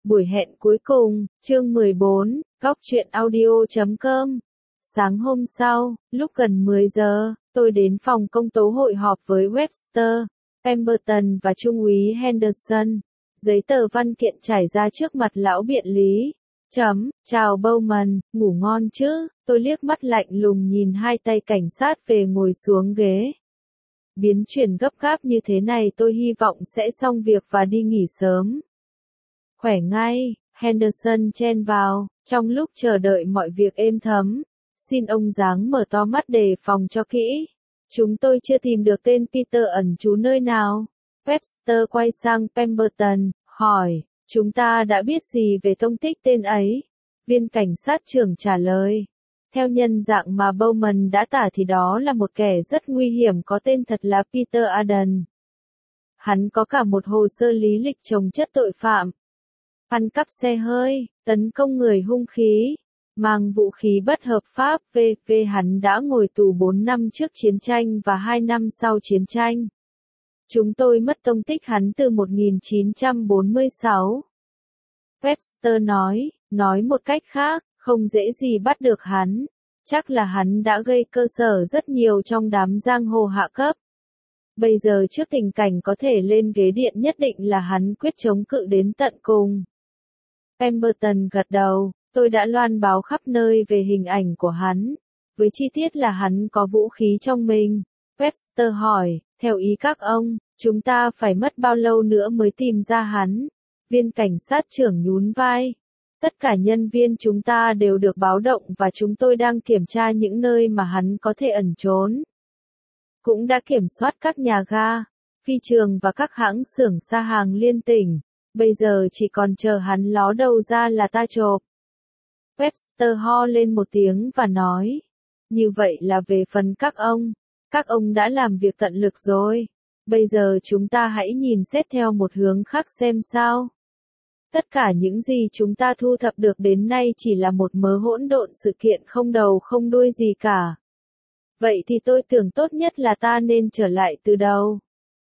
Buổi hẹn cuối cùng, chương 14, góc truyện audio.com. Sáng hôm sau, lúc gần 10 giờ, tôi đến phòng công tố hội họp với Webster, Pemberton và Trung úy Henderson. Giấy tờ văn kiện trải ra trước mặt lão biện lý. Chào Bowman, ngủ ngon chứ? Tôi liếc mắt lạnh lùng nhìn hai tay cảnh sát về ngồi xuống ghế. Biến chuyển gấp gáp như thế này tôi hy vọng sẽ xong việc và đi nghỉ sớm. Khỏe ngay, Henderson chen vào, trong lúc chờ đợi mọi việc êm thấm. Xin ông dáng mở to mắt đề phòng cho kỹ. Chúng tôi chưa tìm được tên Peter ẩn trú nơi nào. Webster quay sang Pemberton, hỏi, chúng ta đã biết gì về tông tích tên ấy? Viên cảnh sát trưởng trả lời. Theo nhân dạng mà Bowman đã tả thì đó là một kẻ rất nguy hiểm có tên thật là Peter Arden. Hắn có cả một hồ sơ lý lịch chồng chất tội phạm. Ăn cắp xe hơi, tấn công người hung khí, mang vũ khí bất hợp pháp v.v. Hắn đã ngồi tù 4 năm trước chiến tranh và 2 năm sau chiến tranh. Chúng tôi mất tông tích hắn từ 1946. Webster nói một cách khác, không dễ gì bắt được hắn. Chắc là hắn đã gây cơ sở rất nhiều trong đám giang hồ hạ cấp. Bây giờ trước tình cảnh có thể lên ghế điện nhất định là hắn quyết chống cự đến tận cùng. Pemberton gật đầu, tôi đã loan báo khắp nơi về hình ảnh của hắn, với chi tiết là hắn có vũ khí trong mình. Webster hỏi, theo ý các ông, chúng ta phải mất bao lâu nữa mới tìm ra hắn? Viên cảnh sát trưởng nhún vai. Tất cả nhân viên chúng ta đều được báo động và chúng tôi đang kiểm tra những nơi mà hắn có thể ẩn trốn. Cũng đã kiểm soát các nhà ga, phi trường và các hãng xưởng xa hàng liên tỉnh. Bây giờ chỉ còn chờ hắn ló đầu ra là ta chộp. Webster ho lên một tiếng và nói. Như vậy là về phần các ông đã làm việc tận lực rồi. Bây giờ chúng ta hãy nhìn xét theo một hướng khác xem sao. Tất cả những gì chúng ta thu thập được đến nay chỉ là một mớ hỗn độn sự kiện không đầu không đuôi gì cả. Vậy thì tôi tưởng tốt nhất là ta nên trở lại từ đầu.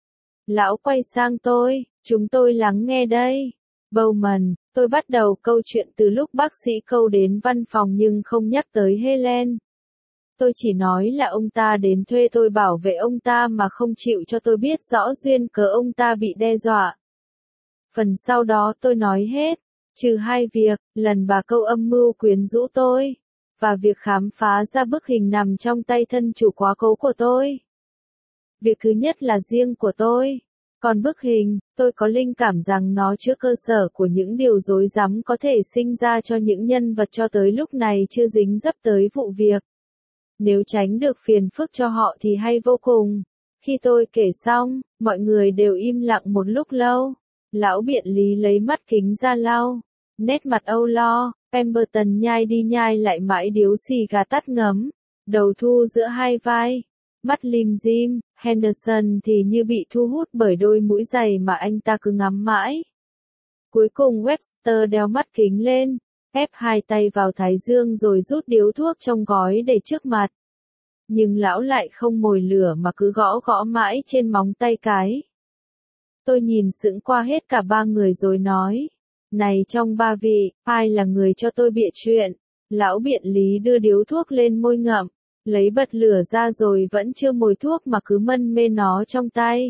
Lão quay sang tôi, chúng tôi lắng nghe đây. Bowman, tôi bắt đầu câu chuyện từ lúc bác sĩ Câu đến văn phòng nhưng không nhắc tới Helen. Tôi chỉ nói là ông ta đến thuê tôi bảo vệ ông ta mà không chịu cho tôi biết rõ duyên cớ ông ta bị đe dọa. Phần sau đó tôi nói hết, trừ hai việc, lần bà Câu âm mưu quyến rũ tôi, và việc khám phá ra bức hình nằm trong tay thân chủ quá cố của tôi. Việc thứ nhất là riêng của tôi. Còn bức hình, tôi có linh cảm rằng nó chứa cơ sở của những điều rối rắm có thể sinh ra cho những nhân vật cho tới lúc này chưa dính dấp tới vụ việc. Nếu tránh được phiền phức cho họ thì hay vô cùng. Khi tôi kể xong, mọi người đều im lặng một lúc lâu. Lão biện lý lấy mắt kính ra lau. Nét mặt âu lo, Pemberton nhai đi nhai lại mãi điếu xì gà tắt ngấm. Đầu thu giữa hai vai. Mắt lim dim, Henderson thì như bị thu hút bởi đôi mũi giày mà anh ta cứ ngắm mãi. Cuối cùng Webster đeo mắt kính lên, ép hai tay vào thái dương rồi rút điếu thuốc trong gói để trước mặt. Nhưng lão lại không mồi lửa mà cứ gõ mãi trên móng tay cái. Tôi nhìn sững qua hết cả ba người rồi nói, này trong ba vị, ai là người cho tôi bịa chuyện? Lão biện lý đưa điếu thuốc lên môi ngậm. Lấy bật lửa ra rồi vẫn chưa mồi thuốc mà cứ mân mê nó trong tay.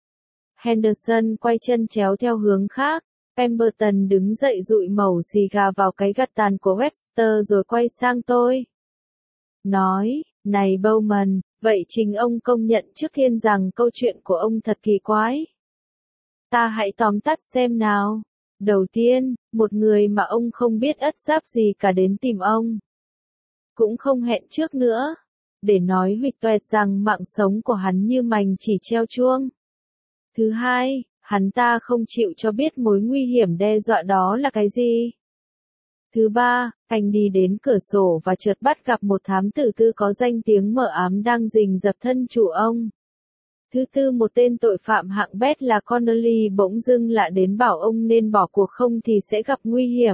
Henderson quay chân chéo theo hướng khác. Pemberton đứng dậy dụi mẩu xì gà vào cái gạt tàn của Webster rồi quay sang tôi. Nói, này Bowman, vậy chính ông công nhận trước tiên rằng câu chuyện của ông thật kỳ quái. Ta hãy tóm tắt xem nào. Đầu tiên, một người mà ông không biết ất giáp gì cả đến tìm ông. Cũng không hẹn trước nữa, để nói huỵch toẹt rằng mạng sống của hắn như mành chỉ treo chuông. Thứ hai, hắn ta không chịu cho biết mối nguy hiểm đe dọa đó là cái gì. Thứ ba, anh đi đến cửa sổ và chợt bắt gặp một thám tử tư có danh tiếng mờ ám đang rình rập thân chủ ông. Thứ tư, một tên tội phạm hạng bét là Connolly bỗng dưng lạ đến bảo ông nên bỏ cuộc không thì sẽ gặp nguy hiểm.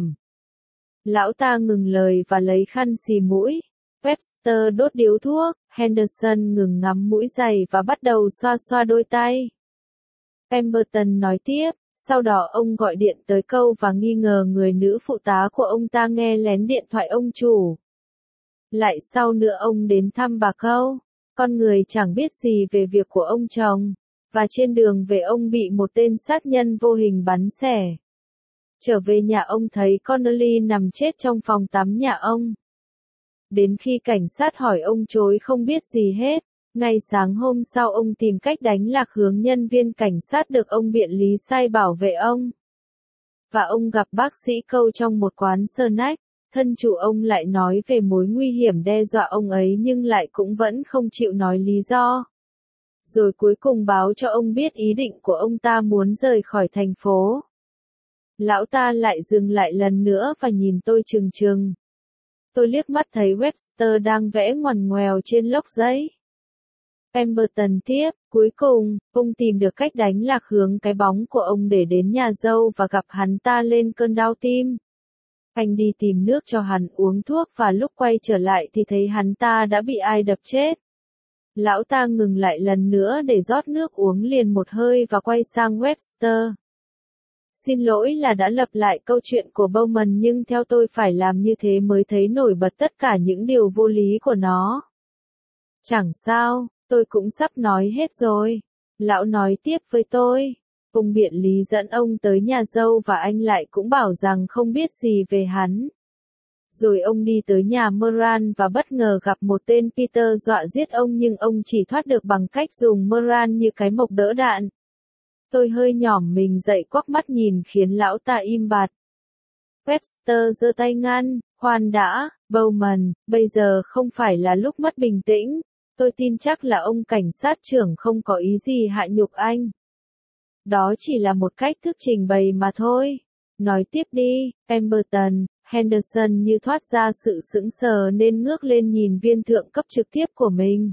Lão ta ngừng lời và lấy khăn xì mũi. Webster đốt điếu thuốc, Henderson ngừng ngắm mũi giày và bắt đầu xoa xoa đôi tay. Pemberton nói tiếp, Sau đó ông gọi điện tới câu và nghi ngờ người nữ phụ tá của ông ta nghe lén điện thoại ông chủ. Lại sau nữa ông đến thăm bà câu, con người chẳng biết gì về việc của ông chồng, và trên đường về ông bị một tên sát nhân vô hình bắn xẻ. Trở về nhà ông thấy Connolly nằm chết trong phòng tắm nhà ông. Đến khi cảnh sát hỏi ông chối không biết gì hết. Ngay sáng hôm sau ông tìm cách đánh lạc hướng nhân viên cảnh sát được ông biện lý sai bảo vệ ông. Và ông gặp bác sĩ câu trong một quán snack, thân chủ ông lại nói về mối nguy hiểm đe dọa ông ấy nhưng lại cũng vẫn không chịu nói lý do. Rồi cuối cùng báo cho ông biết ý định của ông ta muốn rời khỏi thành phố. Lão ta lại dừng lại lần nữa và nhìn tôi trừng trừng. Tôi liếc mắt thấy Webster đang vẽ ngoằn ngoèo trên lốc giấy. Pemberton tiếp, cuối cùng, ông tìm được cách đánh lạc hướng cái bóng của ông để đến nhà dâu và gặp hắn ta lên cơn đau tim. Anh đi tìm nước cho hắn uống thuốc và lúc quay trở lại thì thấy hắn ta đã bị ai đập chết. Lão ta ngừng lại lần nữa để rót nước uống liền một hơi và quay sang Webster. Xin lỗi là đã lặp lại câu chuyện của Bowman nhưng theo tôi phải làm như thế mới thấy nổi bật tất cả những điều vô lý của nó. Chẳng sao, tôi cũng sắp nói hết rồi. Lão nói tiếp với tôi. Ông biện lý dẫn ông tới nhà dâu và anh lại cũng bảo rằng không biết gì về hắn. Rồi ông đi tới nhà Moran và bất ngờ gặp một tên Peter dọa giết ông nhưng ông chỉ thoát được bằng cách dùng Moran như cái mộc đỡ đạn. Tôi hơi nhỏm mình dậy quắc mắt nhìn khiến lão ta im bặt. Webster giơ tay ngăn, khoan đã, Bowman, bây giờ không phải là lúc mất bình tĩnh. Tôi tin chắc là ông cảnh sát trưởng không có ý gì hạ nhục anh. Đó chỉ là một cách thức trình bày mà thôi. Nói tiếp đi, Pemberton. Henderson như thoát ra sự sững sờ nên ngước lên nhìn viên thượng cấp trực tiếp của mình.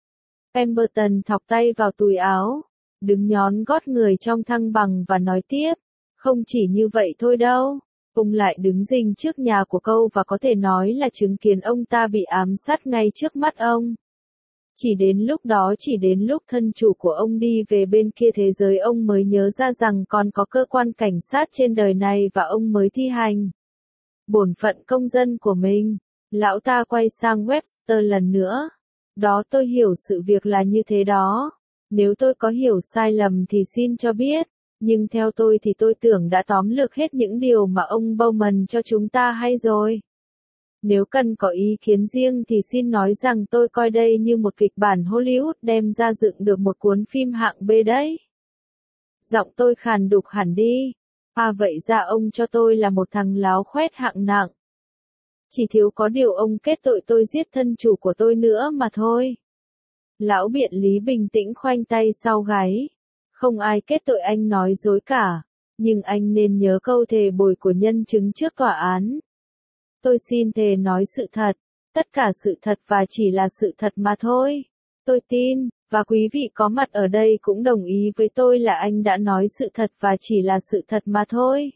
Pemberton thọc tay vào túi áo, đứng nhón gót người trong thăng bằng và nói tiếp. Không chỉ như vậy thôi đâu. Ông lại đứng rình trước nhà của câu và có thể nói là chứng kiến ông ta bị ám sát ngay trước mắt ông. Chỉ đến lúc thân chủ của ông đi về bên kia thế giới ông mới nhớ ra rằng còn có cơ quan cảnh sát trên đời này và ông mới thi hành bổn phận công dân của mình. Lão ta quay sang Webster lần nữa. Đó tôi hiểu sự việc là như thế đó. Nếu tôi có hiểu sai lầm thì xin cho biết. Nhưng theo tôi thì tôi tưởng đã tóm lược hết những điều mà ông Bowman cho chúng ta hay rồi. Nếu cần có ý kiến riêng thì xin nói rằng tôi coi đây như một kịch bản Hollywood đem ra dựng được một cuốn phim hạng B đấy. Giọng tôi khàn đục hẳn đi. À vậy ra ông cho tôi là một thằng láo khoét hạng nặng. Chỉ thiếu có điều ông kết tội tôi giết thân chủ của tôi nữa mà thôi. Lão biện lý bình tĩnh khoanh tay sau gáy. Không ai kết tội anh nói dối cả. Nhưng anh nên nhớ câu thề bồi của nhân chứng trước tòa án. Tôi xin thề nói sự thật. Tất cả sự thật và chỉ là sự thật mà thôi. Tôi tin, và quý vị có mặt ở đây cũng đồng ý với tôi là anh đã nói sự thật và chỉ là sự thật mà thôi.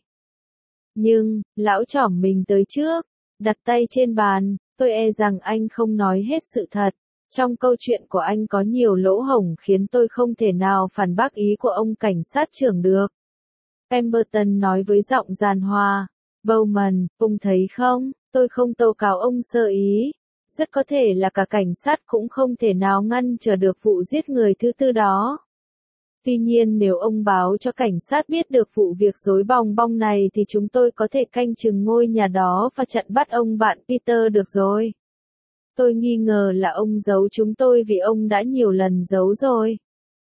Nhưng, lão trỏm mình tới trước, đặt tay trên bàn, tôi e rằng anh không nói hết sự thật. Trong câu chuyện của anh có nhiều lỗ hổng khiến tôi không thể nào phản bác ý của ông cảnh sát trưởng được. Pemberton nói với giọng giàn hòa. Bowman, ông thấy không, tôi không tố cáo ông sơ ý. Rất có thể là cả cảnh sát cũng không thể nào ngăn trở được vụ giết người thứ tư đó. Tuy nhiên nếu ông báo cho cảnh sát biết được vụ việc rối bong bong này thì chúng tôi có thể canh chừng ngôi nhà đó và chặn bắt ông bạn Peter được rồi. Tôi nghi ngờ là ông giấu chúng tôi vì ông đã nhiều lần giấu rồi.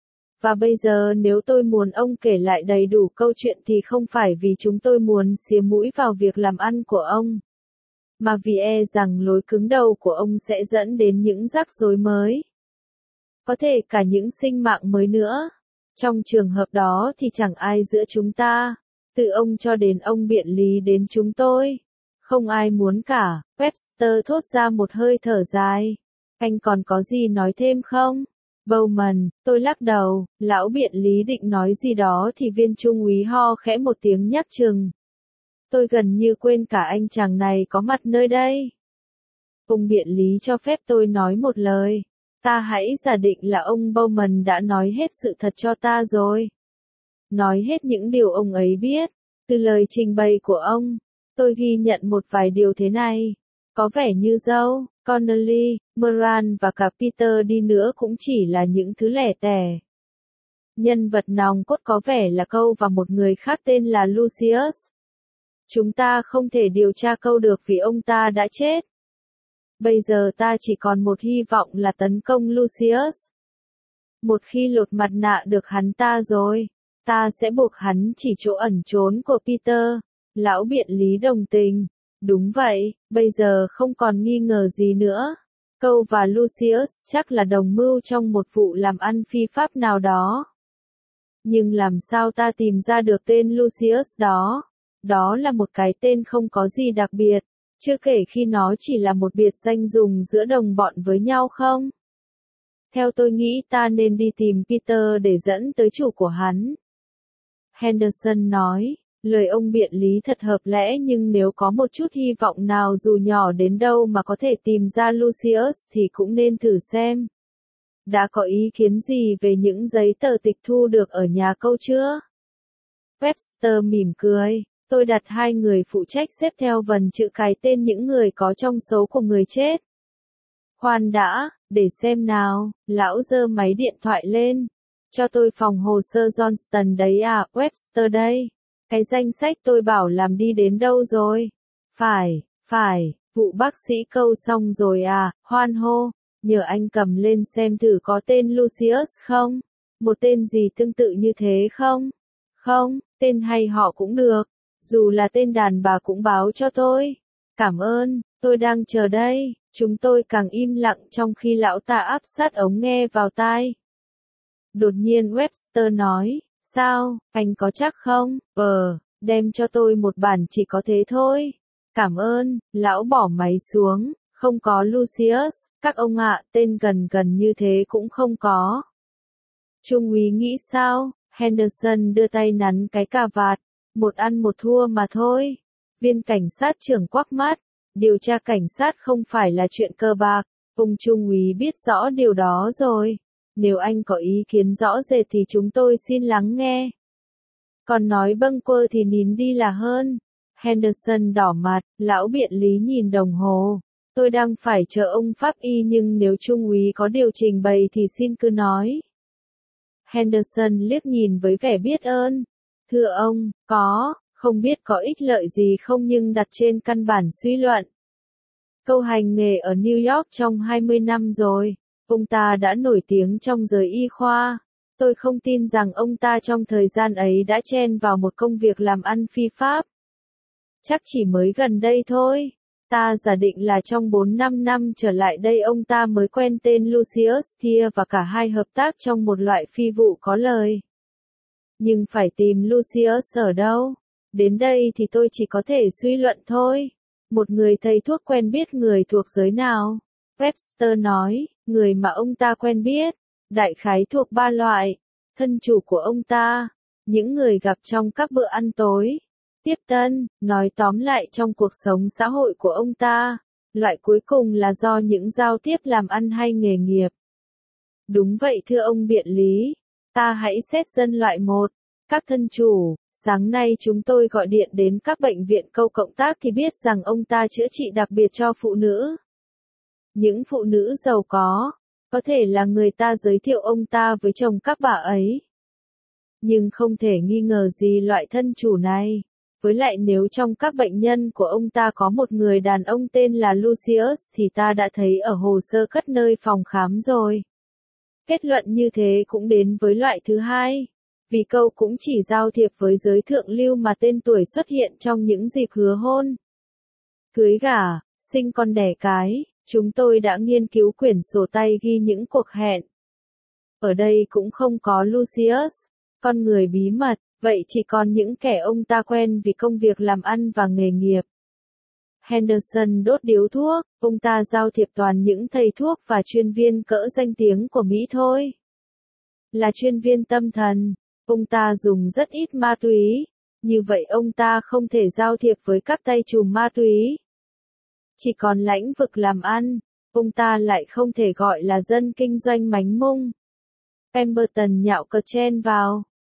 Và bây giờ nếu tôi muốn ông kể lại đầy đủ câu chuyện thì không phải vì chúng tôi muốn xía mũi vào việc làm ăn của ông. Mà vì e rằng lối cứng đầu của ông sẽ dẫn đến những rắc rối mới. Có thể cả những sinh mạng mới nữa. Trong trường hợp đó thì chẳng ai giữa chúng ta. Từ ông cho đến ông biện lý đến chúng tôi. Không ai muốn cả. Webster thốt ra một hơi thở dài. Anh còn có gì nói thêm không? Bowman, tôi lắc đầu. Lão biện lý định nói gì đó thì viên trung úy ho khẽ một tiếng nhắc chừng. Tôi gần như quên cả anh chàng này có mặt nơi đây. Ông biện lý cho phép tôi nói một lời. Ta hãy giả định là ông Bowman đã nói hết sự thật cho ta rồi. nói hết những điều ông ấy biết. Từ lời trình bày của ông, tôi ghi nhận một vài điều thế này. Có vẻ như Joe, Connolly, Moran và cả Peter đi nữa cũng chỉ là những thứ lẻ tẻ. Nhân vật nòng cốt có vẻ là Câu và một người khác tên là Lucius. Chúng ta không thể điều tra Câu được vì ông ta đã chết. Bây giờ ta chỉ còn một hy vọng là tấn công Lucius. Một khi lột mặt nạ được hắn ta rồi, ta sẽ buộc hắn chỉ chỗ ẩn trốn của Peter. Lão biện lý đồng tình. Đúng vậy, bây giờ không còn nghi ngờ gì nữa. Câu và Lucius chắc là đồng mưu trong một vụ làm ăn phi pháp nào đó. Nhưng làm sao ta tìm ra được tên Lucius đó? Đó là một cái tên không có gì đặc biệt, chưa kể khi nó chỉ là một biệt danh dùng giữa đồng bọn với nhau không? Theo tôi nghĩ ta nên đi tìm Peter để dẫn tới chủ của hắn. Henderson nói, lời ông biện lý thật hợp lẽ nhưng nếu có một chút hy vọng nào dù nhỏ đến đâu mà có thể tìm ra Lucius thì cũng nên thử xem. Đã có ý kiến gì về những giấy tờ tịch thu được ở nhà Câu chưa? Webster mỉm cười. Tôi đặt 2 người phụ trách xếp theo vần chữ cái tên những người có trong số của người chết. Khoan đã, để xem nào, lão giơ máy điện thoại lên. Cho tôi phòng hồ sơ Johnston đấy à, Webster đây. Cái danh sách tôi bảo làm đi đến đâu rồi? Phải, vụ bác sĩ Câu xong rồi à, hoan hô. Nhờ anh cầm lên xem thử có tên Lucius không? Một tên gì tương tự như thế không? Không, tên hay họ cũng được. Dù là tên đàn bà cũng báo cho tôi. Cảm ơn, tôi đang chờ đây. Chúng tôi càng im lặng trong khi lão ta áp sát ống nghe vào tai. Đột nhiên Webster nói, sao, anh có chắc không? Đem cho tôi một bản chỉ có thế thôi. Cảm ơn, lão bỏ máy xuống. Không có Lucius, các ông ạ, tên gần như thế cũng không có. Trung úy nghĩ sao? Henderson đưa tay nắn cái cà vạt. Một ăn một thua mà thôi. Viên cảnh sát trưởng quắc mắt. Điều tra cảnh sát không phải là chuyện cờ bạc. Ông Trung úy biết rõ điều đó rồi. Nếu anh có ý kiến rõ rệt thì chúng tôi xin lắng nghe. Còn nói bâng quơ thì nín đi là hơn. Henderson đỏ mặt, lão biện lý nhìn đồng hồ. Tôi đang phải chờ ông pháp y nhưng nếu Trung úy có điều trình bày thì xin cứ nói. Henderson liếc nhìn với vẻ biết ơn. Thưa ông, không biết có ích lợi gì không nhưng đặt trên căn bản suy luận. Câu hành nghề ở New York trong 20 năm rồi. Ông ta đã nổi tiếng trong giới y khoa. Tôi không tin rằng ông ta trong thời gian ấy đã chen vào một công việc làm ăn phi pháp. Chắc chỉ mới gần đây thôi. Ta giả định là trong 4-5 năm trở lại đây ông ta mới quen tên Lucius Thier và cả hai hợp tác trong một loại phi vụ có lời. Nhưng phải tìm Lucius ở đâu? Đến đây thì tôi chỉ có thể suy luận thôi. Một người thầy thuốc quen biết người thuộc giới nào? Webster nói, người mà ông ta quen biết, đại khái thuộc 3 loại. Thân chủ của ông ta, những người gặp trong các bữa ăn tối. Tiếp tân, nói tóm lại trong cuộc sống xã hội của ông ta. Loại cuối cùng là do những giao tiếp làm ăn hay nghề nghiệp. Đúng vậy thưa ông biện lý. Ta hãy xét dân loại 1. Các thân chủ, sáng nay chúng tôi gọi điện đến các bệnh viện Câu cộng tác thì biết rằng ông ta chữa trị đặc biệt cho phụ nữ. Những phụ nữ giàu có thể là người ta giới thiệu ông ta với chồng các bà ấy. Nhưng không thể nghi ngờ gì loại thân chủ này. Với lại nếu trong các bệnh nhân của ông ta có một người đàn ông tên là Lucius thì ta đã thấy ở hồ sơ cất nơi phòng khám rồi. Kết luận như thế cũng đến với loại thứ hai. Vì Câu cũng chỉ giao thiệp với giới thượng lưu mà tên tuổi xuất hiện trong những dịp hứa hôn. Cưới gả, sinh con đẻ cái, chúng tôi đã nghiên cứu quyển sổ tay ghi những cuộc hẹn. Ở đây cũng không có Lucius, con người bí mật, vậy chỉ còn những kẻ ông ta quen vì công việc làm ăn và nghề nghiệp. Henderson đốt điếu thuốc, ông ta giao thiệp toàn những thầy thuốc và chuyên viên cỡ danh tiếng của Mỹ thôi. Là chuyên viên tâm thần, ông ta dùng rất ít ma túy, như vậy ông ta không thể giao thiệp với các tay trùm ma túy. Chỉ còn lãnh vực làm ăn, ông ta lại không thể gọi là dân kinh doanh mánh mung. Pemberton nhạo cợt chen vào.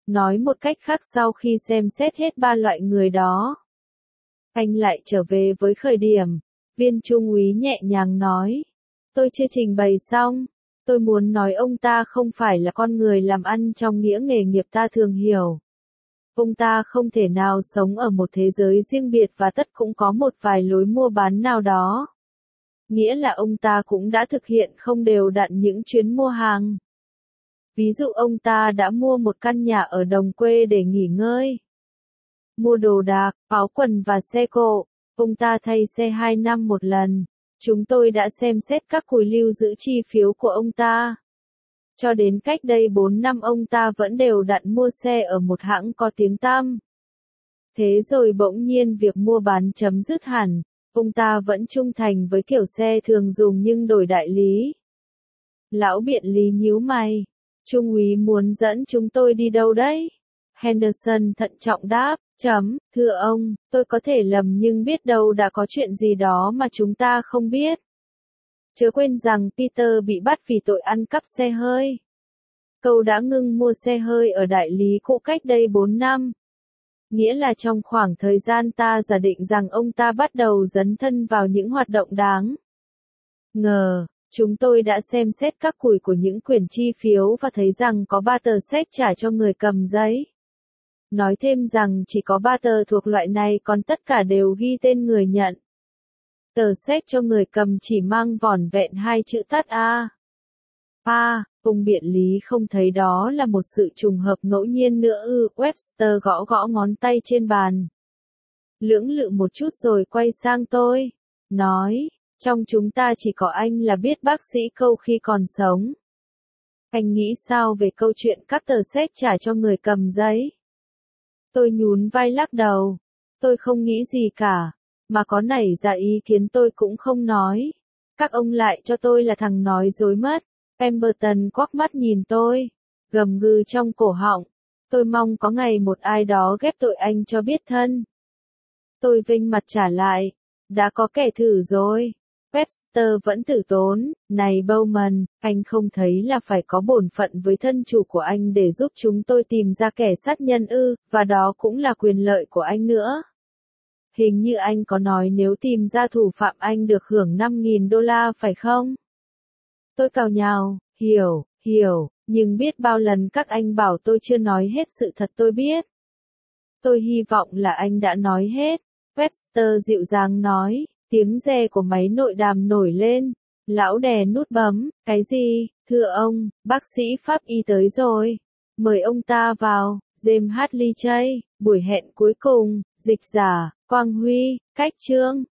Nói một cách khác, sau khi xem xét hết ba loại người đó, anh lại trở về với khởi điểm. Viên trung úy nhẹ nhàng nói. Tôi chưa trình bày xong. Tôi muốn nói ông ta không phải là con người làm ăn trong nghĩa nghề nghiệp ta thường hiểu. Ông ta không thể nào sống ở một thế giới riêng biệt và tất cũng có một vài lối mua bán nào đó. Nghĩa là ông ta cũng đã thực hiện không đều đặn những chuyến mua hàng. Ví dụ ông ta đã mua một căn nhà ở đồng quê để nghỉ ngơi. Mua đồ đạc, áo quần và xe cộ. Ông ta thay xe 2 năm một lần. Chúng tôi đã xem xét các cùi lưu giữ chi phiếu của ông ta. Cho đến cách đây 4 năm ông ta vẫn đều đặn mua xe ở một hãng có tiếng tăm. Thế rồi bỗng nhiên việc mua bán chấm dứt hẳn. Ông ta vẫn trung thành với kiểu xe thường dùng nhưng đổi đại lý. Lão biện lý nhíu mày. Trung úy muốn dẫn chúng tôi đi đâu đấy? Henderson thận trọng đáp. Thưa ông, tôi có thể lầm nhưng biết đâu đã có chuyện gì đó mà chúng ta không biết. Chớ quên rằng Peter bị bắt vì tội ăn cắp xe hơi. Cậu đã ngưng mua xe hơi ở đại lý cũ cách đây 4 năm. Nghĩa là trong khoảng thời gian ta giả định rằng ông ta bắt đầu dấn thân vào những hoạt động đáng ngờ. Chúng tôi đã xem xét các cùi của những quyển chi phiếu và thấy rằng có 3 tờ séc trả cho người cầm giấy. Nói thêm rằng chỉ có 3 tờ thuộc loại này, còn tất cả đều ghi tên người nhận. Tờ séc cho người cầm chỉ mang vỏn vẹn 2 chữ tắt A. Ông biện lý không thấy đó là một sự trùng hợp ngẫu nhiên nữa ư? Webster gõ gõ ngón tay trên bàn. Lưỡng lự một chút rồi quay sang tôi. Nói, trong chúng ta chỉ có anh là biết bác sĩ Câu khi còn sống. Anh nghĩ sao về câu chuyện các tờ séc trả cho người cầm giấy? Tôi nhún vai lắc đầu. Tôi không nghĩ gì cả. Mà có nảy ra ý kiến tôi cũng không nói. Các ông lại cho tôi là thằng nói dối mất. Pemberton quắc mắt nhìn tôi. Gầm gừ trong cổ họng. Tôi mong có ngày một ai đó ghép tội anh cho biết thân. Tôi vênh mặt trả lại. Đã có kẻ thử rồi. Webster vẫn tử tốn. Này Bowman, anh không thấy là phải có bổn phận với thân chủ của anh để giúp chúng tôi tìm ra kẻ sát nhân ư, và đó cũng là quyền lợi của anh nữa. Hình như anh có nói nếu tìm ra thủ phạm anh được hưởng $5.000 phải không? Tôi cào nhào, hiểu, nhưng biết bao lần các anh bảo tôi chưa nói hết sự thật tôi biết. Tôi hy vọng là anh đã nói hết. Webster dịu dàng nói, tiếng rè của máy nội đàm nổi lên. Lão đè nút bấm, cái gì? Thưa ông, bác sĩ pháp y tới rồi. Mời ông ta vào. James Hadley Chase, buổi hẹn cuối cùng, dịch giả, Quang Huy, cách chương.